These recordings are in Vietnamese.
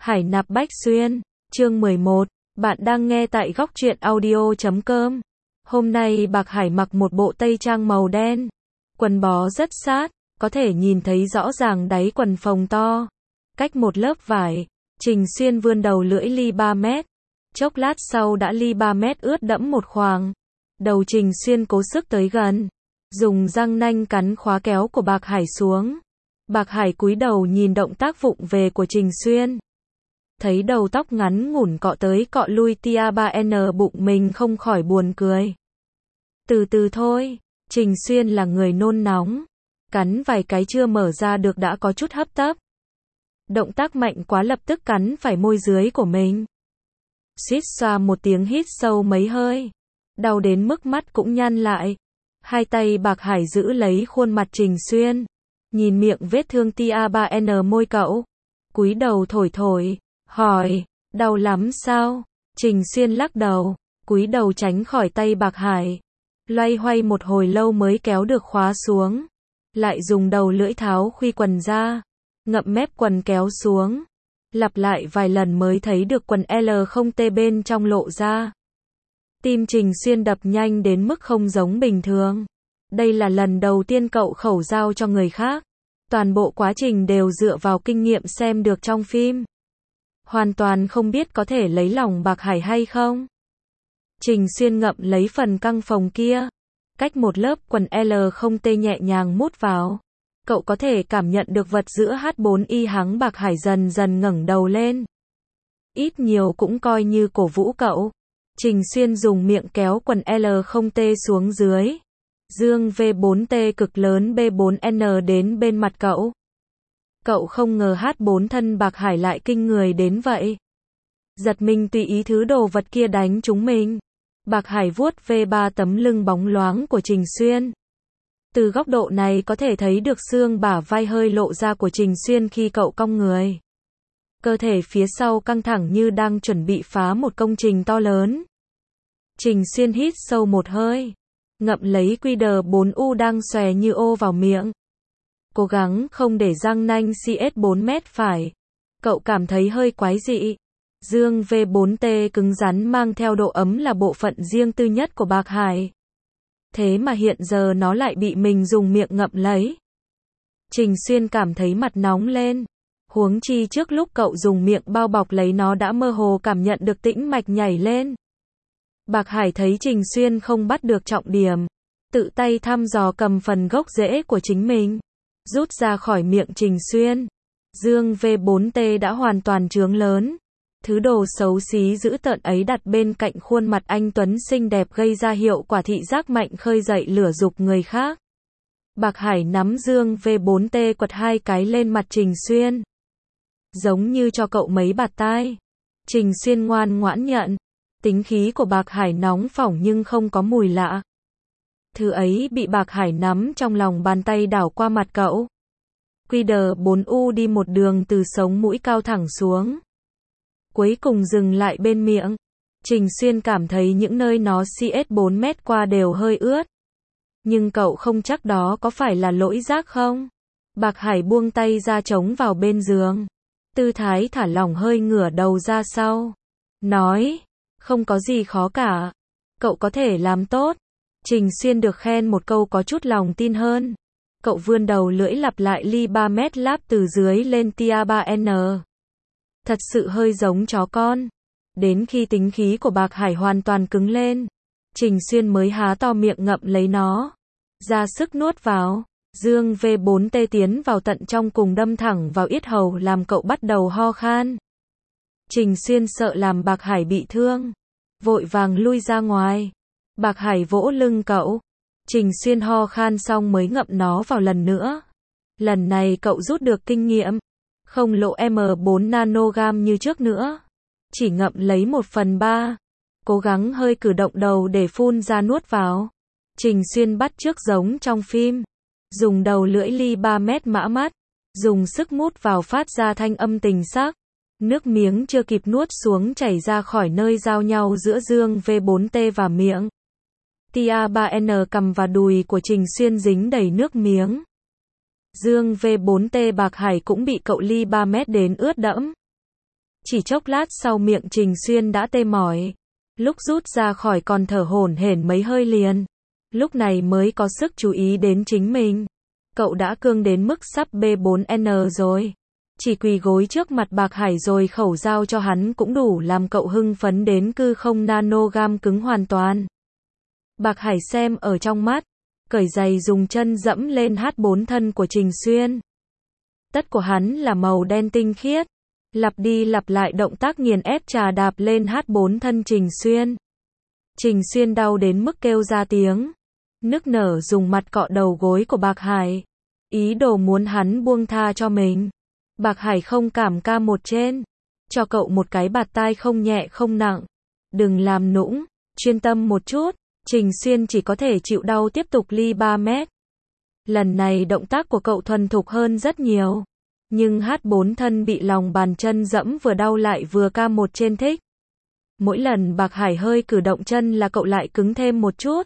Hải nạp Bách Xuyên, chương 11, bạn đang nghe tại góc truyện audio.com. Hôm nay Bạc Hải mặc một bộ tây trang màu đen, quần bó rất sát, có thể nhìn thấy rõ ràng đáy quần phồng to, cách một lớp vải. Trình Xuyên vươn đầu lưỡi ly 3 mét, chốc lát sau đã ly 3 mét ướt đẫm một khoàng. Đầu Trình Xuyên cố sức tới gần, dùng răng nanh cắn khóa kéo của Bạc Hải xuống. Bạc Hải cúi đầu nhìn động tác vụng về của Trình Xuyên. Thấy đầu tóc ngắn ngủn cọ tới cọ lui tia 3N bụng mình không khỏi buồn cười. Từ từ thôi, Trình Xuyên là người nôn nóng. Cắn vài cái chưa mở ra được đã có chút hấp tấp. Động tác mạnh quá lập tức cắn phải môi dưới của mình. Suýt xoa một tiếng hít sâu mấy hơi. Đau đến mức mắt cũng nhăn lại. Hai tay Bạc Hải giữ lấy khuôn mặt Trình Xuyên. Nhìn miệng vết thương tia 3N môi cậu. Cúi đầu thổi thổi. Hỏi, đau lắm sao? Trình Xuyên lắc đầu, cúi đầu tránh khỏi tay Bạc Hải. Loay hoay một hồi lâu mới kéo được khóa xuống. Lại dùng đầu lưỡi tháo khuy quần ra, ngậm mép quần kéo xuống. Lặp lại vài lần mới thấy được quần L0T bên trong lộ ra. Tim Trình Xuyên đập nhanh đến mức không giống bình thường. Đây là lần đầu tiên cậu khẩu giao cho người khác. Toàn bộ quá trình đều dựa vào kinh nghiệm xem được trong phim. Hoàn toàn không biết có thể lấy lòng Bạc Hải hay không. Trình Xuyên ngậm lấy phần căng phồng kia. Cách một lớp quần L0T nhẹ nhàng mút vào. Cậu có thể cảm nhận được vật giữa H4Y hắng. Bạc Hải dần dần ngẩng đầu lên. Ít nhiều cũng coi như cổ vũ cậu. Trình Xuyên dùng miệng kéo quần L0T xuống dưới. Dương V4T cực lớn B4N đến bên mặt cậu. Cậu không ngờ H4 thân Bạc Hải lại kinh người đến vậy. Giật mình tùy ý thứ đồ vật kia đánh trúng mình. Bạc Hải vuốt về 3 tấm lưng bóng loáng của Trình Xuyên. Từ góc độ này có thể thấy được xương bả vai hơi lộ ra của Trình Xuyên khi cậu cong người. Cơ thể phía sau căng thẳng như đang chuẩn bị phá một công trình to lớn. Trình Xuyên hít sâu một hơi. Ngậm lấy QD4U đang xòe như ô vào miệng. Cố gắng không để răng nanh CS4 mét phải. Cậu cảm thấy hơi quái dị. Dương V4T cứng rắn mang theo độ ấm là bộ phận riêng tư nhất của Bạc Hải. Thế mà hiện giờ nó lại bị mình dùng miệng ngậm lấy. Trình Xuyên cảm thấy mặt nóng lên. Huống chi trước lúc cậu dùng miệng bao bọc lấy nó đã mơ hồ cảm nhận được tĩnh mạch nhảy lên. Bạc Hải thấy Trình Xuyên không bắt được trọng điểm. Tự tay thăm dò cầm phần gốc rễ của chính mình. Rút ra khỏi miệng Trình Xuyên. Dương V4T đã hoàn toàn trướng lớn. Thứ đồ xấu xí dữ tợn ấy đặt bên cạnh khuôn mặt anh tuấn xinh đẹp gây ra hiệu quả thị giác mạnh khơi dậy lửa dục người khác. Bạc Hải nắm Dương V4T quật 2 cái lên mặt Trình Xuyên. Giống như cho cậu mấy bạt tai. Trình Xuyên ngoan ngoãn nhận. Tính khí của Bạc Hải nóng phỏng nhưng không có mùi lạ. Thứ ấy bị Bạc Hải nắm trong lòng bàn tay đảo qua mặt cậu. QD4U đi một đường từ sống mũi cao thẳng xuống. Cuối cùng dừng lại bên miệng. Trình Xuyên cảm thấy những nơi nó CS4 mét qua đều hơi ướt. Nhưng cậu không chắc đó có phải là lỗi rác không? Bạc Hải buông tay ra chống vào bên giường. Tư thái thả lỏng hơi ngửa đầu ra sau. Nói, không có gì khó cả. Cậu có thể làm tốt. Trình Xuyên được khen một câu có chút lòng tin hơn. Cậu vươn đầu lưỡi lặp lại ly 3 mét láp từ dưới lên tia 3N. Thật sự hơi giống chó con. Đến khi tính khí của Bạc Hải hoàn toàn cứng lên, Trình Xuyên mới há to miệng ngậm lấy nó. Ra sức nuốt vào. Dương V4T tiến vào tận trong cùng đâm thẳng vào yết hầu làm cậu bắt đầu ho khan. Trình Xuyên sợ làm Bạc Hải bị thương. Vội vàng lui ra ngoài. Bạc Hải vỗ lưng cậu. Trình Xuyên ho khan xong mới ngậm nó vào lần nữa. Lần này cậu rút được kinh nghiệm. Không lộ M4 nanogam như trước nữa. Chỉ ngậm lấy 1/3. Cố gắng hơi cử động đầu để phun ra nuốt vào. Trình Xuyên bắt chước giống trong phim. Dùng đầu lưỡi ly 3 mét mã mắt. Dùng sức mút vào phát ra thanh âm tình sắc. Nước miếng chưa kịp nuốt xuống chảy ra khỏi nơi giao nhau giữa Dương V4T và miệng. Tia 3N cằm và đùi của Trình Xuyên dính đầy nước miếng. Dương V4T Bạc Hải cũng bị cậu ly 3 mét đến ướt đẫm. Chỉ chốc lát sau miệng Trình Xuyên đã tê mỏi. Lúc rút ra khỏi còn thở hổn hển mấy hơi liền. Lúc này mới có sức chú ý đến chính mình. Cậu đã cương đến mức sắp B4N rồi. Chỉ quỳ gối trước mặt Bạc Hải rồi khẩu giao cho hắn cũng đủ làm cậu hưng phấn đến cư không nanogam cứng hoàn toàn. Bạc Hải xem ở trong mắt, cởi giày dùng chân dẫm lên H4 thân của Trình Xuyên. Tất của hắn là màu đen tinh khiết, lặp đi lặp lại động tác nghiền ép trà đạp lên H4 thân Trình Xuyên. Trình Xuyên đau đến mức kêu ra tiếng, nức nở dùng mặt cọ đầu gối của Bạc Hải, ý đồ muốn hắn buông tha cho mình. Bạc Hải không cảm ca một trên, cho cậu một cái bạt tai không nhẹ không nặng. Đừng làm nũng, chuyên tâm một chút. Trình Xuyên chỉ có thể chịu đau tiếp tục ly 3 mét. Lần này động tác của cậu thuần thục hơn rất nhiều. Nhưng H4 thân bị lòng bàn chân dẫm vừa đau lại vừa ca một trên thích. Mỗi lần Bạc Hải hơi cử động chân là cậu lại cứng thêm một chút.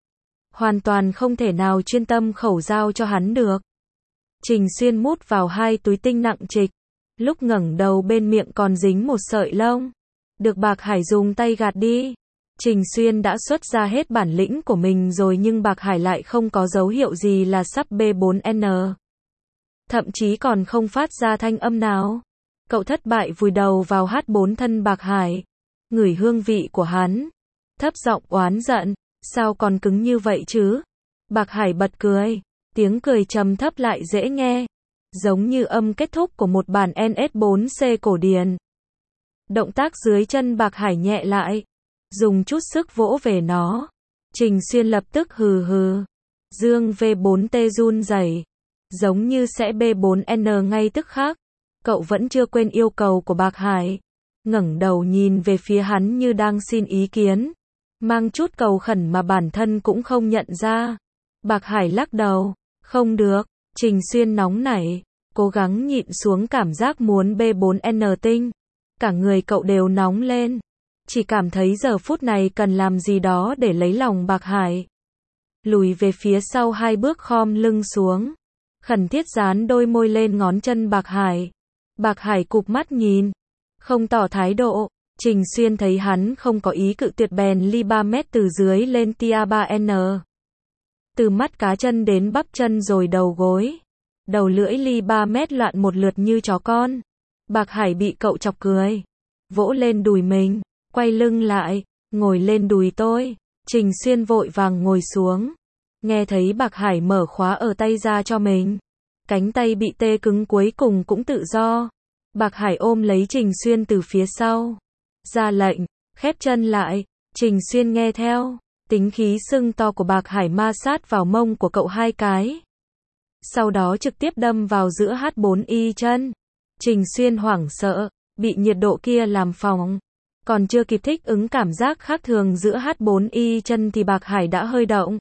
Hoàn toàn không thể nào chuyên tâm khẩu giao cho hắn được. Trình Xuyên mút vào hai túi tinh nặng trịch. Lúc ngẩng đầu bên miệng còn dính một sợi lông. Được Bạc Hải dùng tay gạt đi. Trình Xuyên đã xuất ra hết bản lĩnh của mình rồi nhưng Bạc Hải lại không có dấu hiệu gì là sắp B4N. Thậm chí còn không phát ra thanh âm nào. Cậu thất bại vùi đầu vào H4 thân Bạc Hải. Ngửi hương vị của hắn. Thấp giọng oán giận. Sao còn cứng như vậy chứ? Bạc Hải bật cười. Tiếng cười trầm thấp lại dễ nghe. Giống như âm kết thúc của một bản NS4C cổ điển. Động tác dưới chân Bạc Hải nhẹ lại. Dùng chút sức vỗ về nó. Trình Xuyên lập tức hừ hừ. Dương V4T run rẩy, giống như sẽ B4N ngay tức khắc. Cậu vẫn chưa quên yêu cầu của Bạc Hải. Ngẩng đầu nhìn về phía hắn như đang xin ý kiến. Mang chút cầu khẩn mà bản thân cũng không nhận ra. Bạc Hải lắc đầu. Không được. Trình Xuyên nóng nảy. Cố gắng nhịn xuống cảm giác muốn B4N tinh. Cả người cậu đều nóng lên. Chỉ cảm thấy giờ phút này cần làm gì đó để lấy lòng Bạc Hải. Lùi về phía sau 2 bước khom lưng xuống. Khẩn thiết dán đôi môi lên ngón chân Bạc Hải. Bạc Hải cụp mắt nhìn. Không tỏ thái độ. Trình Xuyên thấy hắn không có ý cự tuyệt bèn ly 3 mét từ dưới lên tia 3N. Từ mắt cá chân đến bắp chân rồi đầu gối. Đầu lưỡi ly 3 mét loạn một lượt như chó con. Bạc Hải bị cậu chọc cười. Vỗ lên đùi mình. Quay lưng lại, ngồi lên đùi tôi. Trình Xuyên vội vàng ngồi xuống. Nghe thấy Bạc Hải mở khóa ở tay ra cho mình. Cánh tay bị tê cứng cuối cùng cũng tự do. Bạc Hải ôm lấy Trình Xuyên từ phía sau. Ra lệnh, khép chân lại. Trình Xuyên nghe theo. Tính khí sưng to của Bạc Hải ma sát vào mông của cậu 2 cái. Sau đó trực tiếp đâm vào giữa H4Y chân. Trình Xuyên hoảng sợ, bị nhiệt độ kia làm phỏng. Còn chưa kịp thích ứng cảm giác khác thường giữa H4Y chân thì Bạc Hải đã hơi động.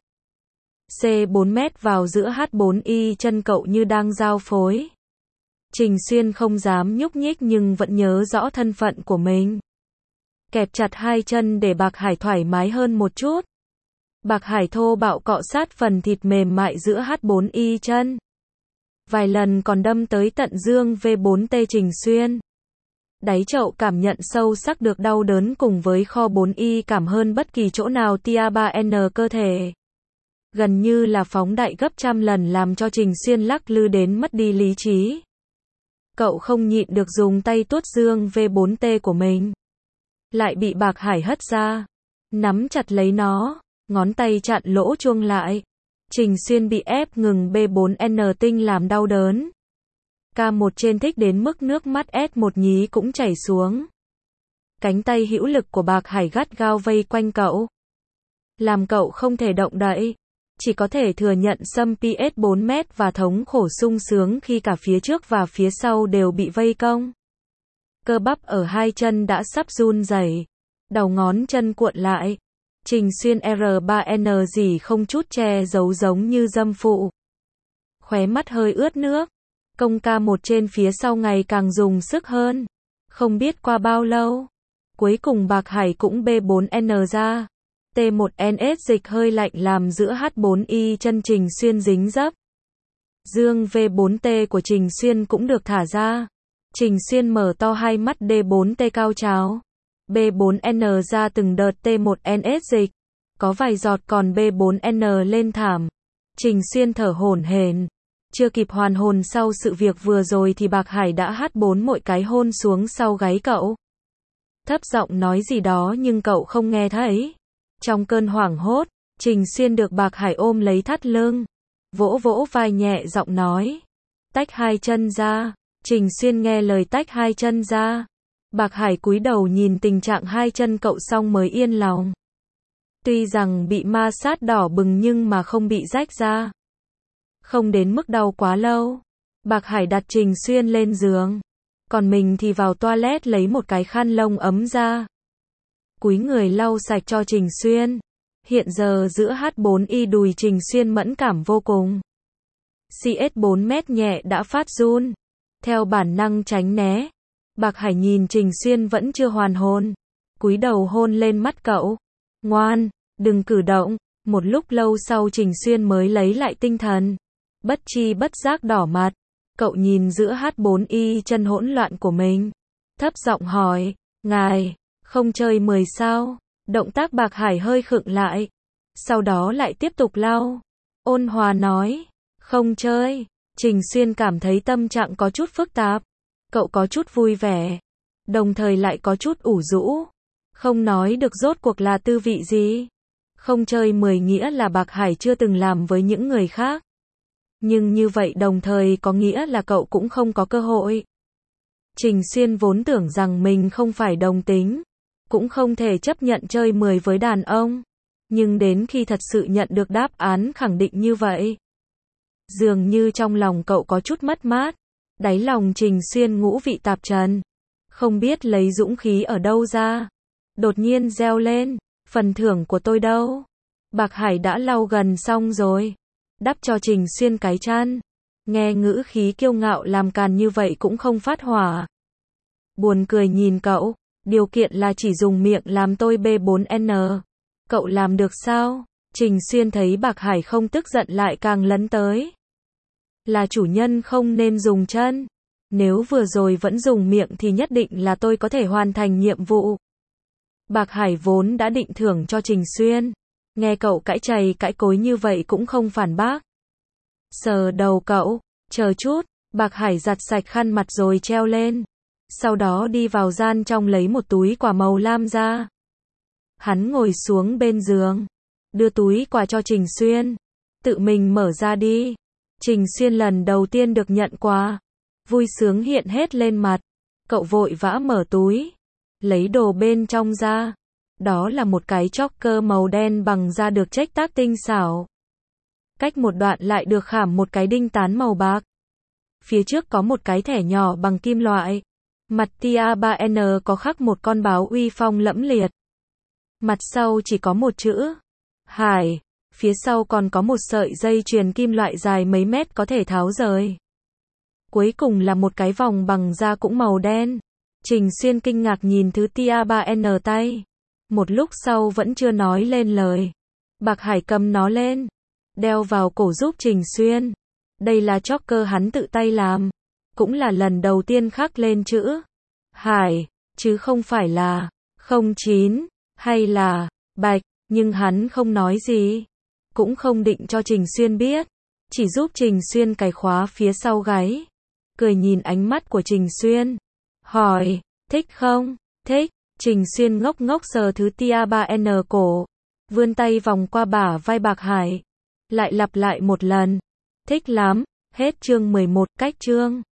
C4 mét vào giữa H4Y chân cậu như đang giao phối. Trình Xuyên không dám nhúc nhích nhưng vẫn nhớ rõ thân phận của mình. Kẹp chặt 2 chân để Bạc Hải thoải mái hơn một chút. Bạc Hải thô bạo cọ sát phần thịt mềm mại giữa H4Y chân. Vài lần còn đâm tới tận dương V4T Trình Xuyên. Đáy chậu cảm nhận sâu sắc được đau đớn cùng với kho 4Y cảm hơn bất kỳ chỗ nào tia 3N cơ thể. Gần như là phóng đại gấp trăm lần làm cho Trình Xuyên lắc lư đến mất đi lý trí. Cậu không nhịn được dùng tay tuốt dương V4T của mình. Lại bị Bạc Hải hất ra. Nắm chặt lấy nó, ngón tay chặn lỗ chuông lại. Trình Xuyên bị ép ngừng B4N tinh làm đau đớn. K1 trên thích đến mức nước mắt S1 nhí cũng chảy xuống. Cánh tay hữu lực của Bạc Hải gắt gao vây quanh cậu. Làm cậu không thể động đậy. Chỉ có thể thừa nhận xâm PS 4 mét và thống khổ sung sướng khi cả phía trước và phía sau đều bị vây công. Cơ bắp ở 2 chân đã sắp run rẩy. Đầu ngón chân cuộn lại. Trình Xuyên R3N gì không chút che giấu giống như dâm phụ. Khóe mắt hơi ướt nước. Công K1 trên phía sau ngày càng dùng sức hơn. Không biết qua bao lâu. Cuối cùng Bạc Hải cũng B4N ra. T1NS dịch hơi lạnh làm giữa H4Y chân Trình Xuyên dính dấp. Dương V4T của Trình Xuyên cũng được thả ra. Trình Xuyên mở to hai mắt D4T cao trào. B4N ra từng đợt T1NS dịch. Có vài giọt còn B4N lên thảm. Trình Xuyên thở hổn hển. Chưa kịp hoàn hồn sau sự việc vừa rồi thì Bạc Hải đã hắt 4 mỗi cái hôn xuống sau gáy cậu. Thấp giọng nói gì đó nhưng cậu không nghe thấy. Trong cơn hoảng hốt, Trình Xuyên được Bạc Hải ôm lấy thắt lưng. Vỗ vỗ vai nhẹ giọng nói. Tách hai chân ra. Trình Xuyên nghe lời tách hai chân ra. Bạc Hải cúi đầu nhìn tình trạng hai chân cậu xong mới yên lòng. Tuy rằng bị ma sát đỏ bừng nhưng mà không bị rách ra. Không đến mức đau quá lâu. Bạc Hải đặt Trình Xuyên lên giường. Còn mình thì vào toilet lấy một cái khăn lông ấm ra. Cúi người lau sạch cho Trình Xuyên. Hiện giờ giữa H4Y đùi Trình Xuyên mẫn cảm vô cùng. CS4 mét nhẹ đã phát run. Theo bản năng tránh né. Bạc Hải nhìn Trình Xuyên vẫn chưa hoàn hồn. Cúi đầu hôn lên mắt cậu. Ngoan, đừng cử động. Một lúc lâu sau Trình Xuyên mới lấy lại tinh thần. Bất chi bất giác đỏ mặt. Cậu nhìn giữa H4Y chân hỗn loạn của mình. Thấp giọng hỏi. Ngài, không chơi 10 sao? Động tác Bạc Hải hơi khựng lại. Sau đó lại tiếp tục lau. Ôn hòa nói. Không chơi. Trình Xuyên cảm thấy tâm trạng có chút phức tạp. Cậu có chút vui vẻ. Đồng thời lại có chút ủ rũ. Không nói được rốt cuộc là tư vị gì. Không chơi 10 nghĩa là Bạc Hải chưa từng làm với những người khác. Nhưng như vậy đồng thời có nghĩa là cậu cũng không có cơ hội. Trình Xuyên vốn tưởng rằng mình không phải đồng tính. Cũng không thể chấp nhận chơi 10 với đàn ông. Nhưng đến khi thật sự nhận được đáp án khẳng định như vậy. Dường như trong lòng cậu có chút mất mát. Đáy lòng Trình Xuyên ngũ vị tạp trần. Không biết lấy dũng khí ở đâu ra. Đột nhiên reo lên. Phần thưởng của tôi đâu? Bạc Hải đã lau gần xong rồi. Đắp cho Trình Xuyên cái chăn. Nghe ngữ khí kiêu ngạo làm càn như vậy cũng không phát hỏa. Buồn cười nhìn cậu. Điều kiện là chỉ dùng miệng làm tôi B4N. Cậu làm được sao? Trình Xuyên thấy Bạc Hải không tức giận lại càng lấn tới. Là chủ nhân không nên dùng chân. Nếu vừa rồi vẫn dùng miệng thì nhất định là tôi có thể hoàn thành nhiệm vụ. Bạc Hải vốn đã định thưởng cho Trình Xuyên. Nghe cậu cãi chày cãi cối như vậy cũng không phản bác. Sờ đầu cậu. Chờ chút. Bạc Hải giặt sạch khăn mặt rồi treo lên. Sau đó đi vào gian trong lấy một túi quà màu lam ra. Hắn ngồi xuống bên giường. Đưa túi quà cho Trình Xuyên. Tự mình mở ra đi. Trình Xuyên lần đầu tiên được nhận quà. Vui sướng hiện hết lên mặt. Cậu vội vã mở túi. Lấy đồ bên trong ra. Đó là một cái choker màu đen bằng da được chếch tác tinh xảo. Cách một đoạn lại được khảm một cái đinh tán màu bạc. Phía trước có một cái thẻ nhỏ bằng kim loại. Mặt tia 3N có khắc một con báo uy phong lẫm liệt. Mặt sau chỉ có một chữ. Hải. Phía sau còn có một sợi dây chuyền kim loại dài mấy mét có thể tháo rời. Cuối cùng là một cái vòng bằng da cũng màu đen. Trình Xuyên kinh ngạc nhìn thứ tia 3N tay. Một lúc sau vẫn chưa nói lên lời. Bạc Hải cầm nó lên. Đeo vào cổ giúp Trình Xuyên. Đây là choker hắn tự tay làm. Cũng là lần đầu tiên khắc lên chữ Hải, chứ không phải là 09 hay là Bạch, nhưng hắn không nói gì. Cũng không định cho Trình Xuyên biết. Chỉ giúp Trình Xuyên cài khóa phía sau gáy. Cười nhìn ánh mắt của Trình Xuyên. Hỏi, thích không? Thích. Trình Xuyên ngốc ngốc sờ thứ tia 3N cổ. Vươn tay vòng qua bả vai Bạc Hải. Lại lặp lại một lần. Thích lắm. Hết chương 11 cách chương.